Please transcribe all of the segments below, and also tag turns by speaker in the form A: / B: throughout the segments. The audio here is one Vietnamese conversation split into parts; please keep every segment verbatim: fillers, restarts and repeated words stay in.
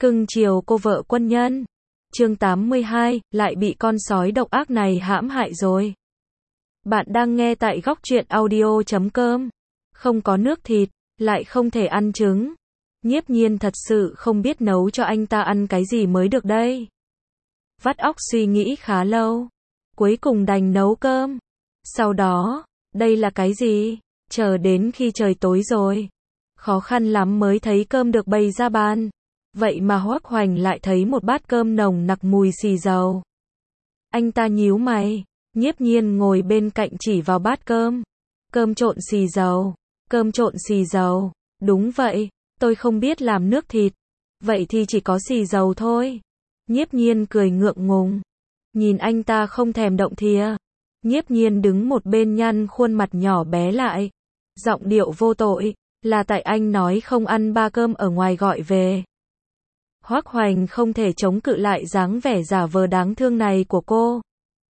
A: Cưng chiều cô vợ quân nhân. Chương tám mươi hai, lại bị con sói độc ác này hãm hại rồi. Bạn đang nghe tại góc truyện audio chấm com. Không có nước thịt, lại không thể ăn trứng. Nhiếp Nhiên thật sự không biết nấu cho anh ta ăn cái gì mới được đây. Vắt óc suy nghĩ khá lâu. Cuối cùng đành nấu cơm. Sau đó, đây là cái gì? Chờ đến khi trời tối rồi. Khó khăn lắm mới thấy cơm được bày ra bàn. Vậy mà Hoắc Hoành lại thấy một bát cơm nồng nặc mùi xì dầu. Anh ta nhíu mày. Nhiếp Nhiên ngồi bên cạnh chỉ vào bát cơm. Cơm trộn xì dầu. Cơm trộn xì dầu. Đúng vậy, tôi không biết làm nước thịt. Vậy thì chỉ có xì dầu thôi. Nhiếp Nhiên cười ngượng ngùng. Nhìn anh ta không thèm động thìa. Nhiếp Nhiên đứng một bên nhăn khuôn mặt nhỏ bé lại. Giọng điệu vô tội. Là tại anh nói không ăn ba cơm ở ngoài gọi về. Hoắc Hoành không thể chống cự lại dáng vẻ giả vờ đáng thương này của cô.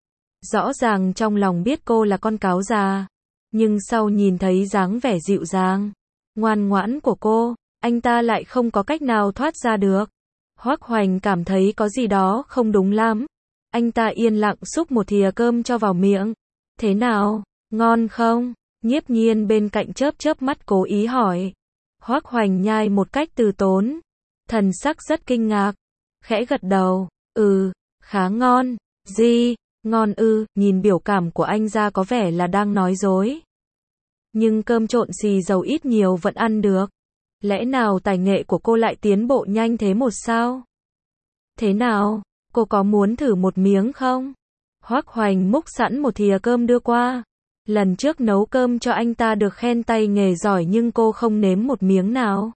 A: Rõ ràng trong lòng biết cô là con cáo già. Nhưng sau nhìn thấy dáng vẻ dịu dàng, ngoan ngoãn của cô, anh ta lại không có cách nào thoát ra được. Hoắc Hoành cảm thấy có gì đó không đúng lắm. Anh ta yên lặng xúc một thìa cơm cho vào miệng. Thế nào, ngon không? Nhiếp Nhiên bên cạnh chớp chớp mắt cố ý hỏi. Hoắc Hoành nhai một cách từ tốn. Thần sắc rất kinh ngạc. Khẽ gật đầu. Ừ, khá ngon. Gì? Ngon ư? Nhìn biểu cảm của anh ra có vẻ là đang nói dối. Nhưng cơm trộn xì dầu ít nhiều vẫn ăn được. Lẽ nào tài nghệ của cô lại tiến bộ nhanh thế một sao? Thế nào? Cô có muốn thử một miếng không? Hoắc Hoành múc sẵn một thìa cơm đưa qua. Lần trước nấu cơm cho anh ta được khen tay nghề giỏi nhưng cô không nếm một miếng nào.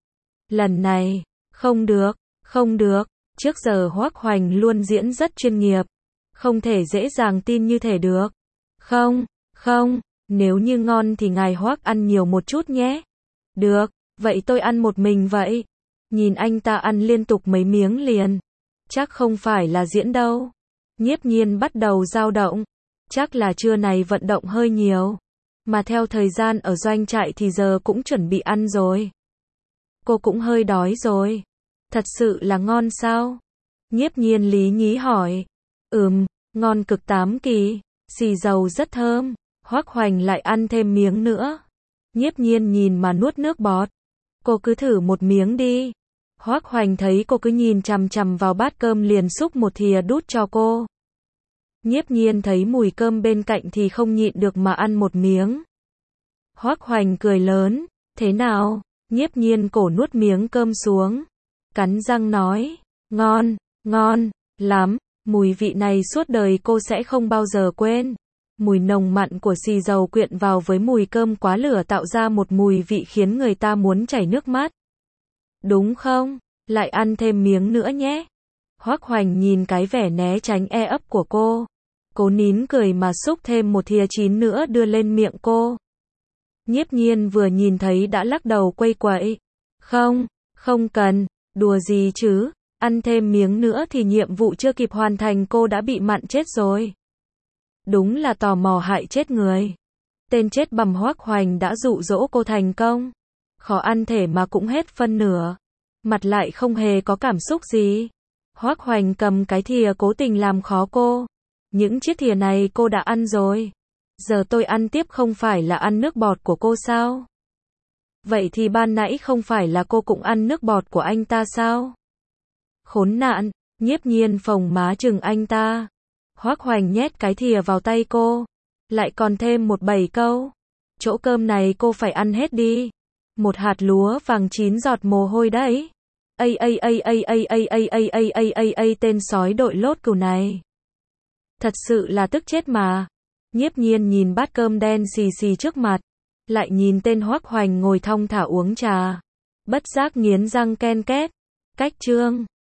A: Lần này, không được, không được. Trước giờ Hoắc Hoành luôn diễn rất chuyên nghiệp. Không thể dễ dàng tin như thể được. Không, không, nếu như ngon thì ngài Hoắc ăn nhiều một chút nhé. Được, vậy tôi ăn một mình vậy. Nhìn anh ta ăn liên tục mấy miếng liền. Chắc không phải là diễn đâu. Nhiếp Nhiên bắt đầu dao động. Chắc là trưa này vận động hơi nhiều. Mà theo thời gian ở doanh trại thì giờ cũng chuẩn bị ăn rồi. Cô cũng hơi đói rồi. Thật sự là ngon sao? Nhiếp Nhiên lý nhí hỏi. Ừm, ngon cực tám kỳ. Xì dầu rất thơm. Hoắc Hoành lại ăn thêm miếng nữa. Nhiếp Nhiên nhìn mà nuốt nước bọt. Cô cứ thử một miếng đi. Hoắc Hoành thấy cô cứ nhìn chằm chằm vào bát cơm liền xúc một thìa đút cho cô. Nhiếp Nhiên thấy mùi cơm bên cạnh thì không nhịn được mà ăn một miếng. Hoắc Hoành cười lớn. Thế nào? Nhiếp Nhiên cổ nuốt miếng cơm xuống. Cắn răng nói. Ngon, ngon, lắm. Mùi vị này suốt đời cô sẽ không bao giờ quên. Mùi nồng mặn của xì dầu quyện vào với mùi cơm quá lửa tạo ra một mùi vị khiến người ta muốn chảy nước mắt. Đúng không? Lại ăn thêm miếng nữa nhé. Hoắc Hoành nhìn cái vẻ né tránh e ấp của cô. Cố nín cười mà xúc thêm một thìa chín nữa đưa lên miệng cô. Nhiếp Nhiên vừa nhìn thấy đã lắc đầu quay quậy. Không, không cần, đùa gì chứ, ăn thêm miếng nữa thì nhiệm vụ chưa kịp hoàn thành cô đã bị mặn chết rồi. Đúng là tò mò hại chết người. Tên chết bầm Hoắc Hoành đã dụ dỗ cô thành công. Khó ăn thể mà cũng hết phân nửa. Mặt lại không hề có cảm xúc gì. Hoắc Hoành cầm cái thìa cố tình làm khó cô. Những chiếc thìa này cô đã ăn rồi. Giờ tôi ăn tiếp không phải là ăn nước bọt của cô sao? Vậy thì ban nãy không phải là cô cũng ăn nước bọt của anh ta sao? Khốn nạn, Nhiếp Nhiên phồng má chừng anh ta. Hoắc Hoành nhét cái thìa vào tay cô. Lại còn thêm một bảy câu. Chỗ cơm này cô phải ăn hết đi. Một hạt lúa vàng chín giọt mồ hôi đấy. Ây ây ây ây ây ây ây ây ây ây ây ây tên sói đội lốt cừu này. Thật sự là tức chết mà. Nhiếp Nhiên nhìn bát cơm đen xì xì trước mặt. Lại nhìn tên Hoắc Hoành ngồi thong thả uống trà. Bất giác nghiến răng ken két. Cách chương.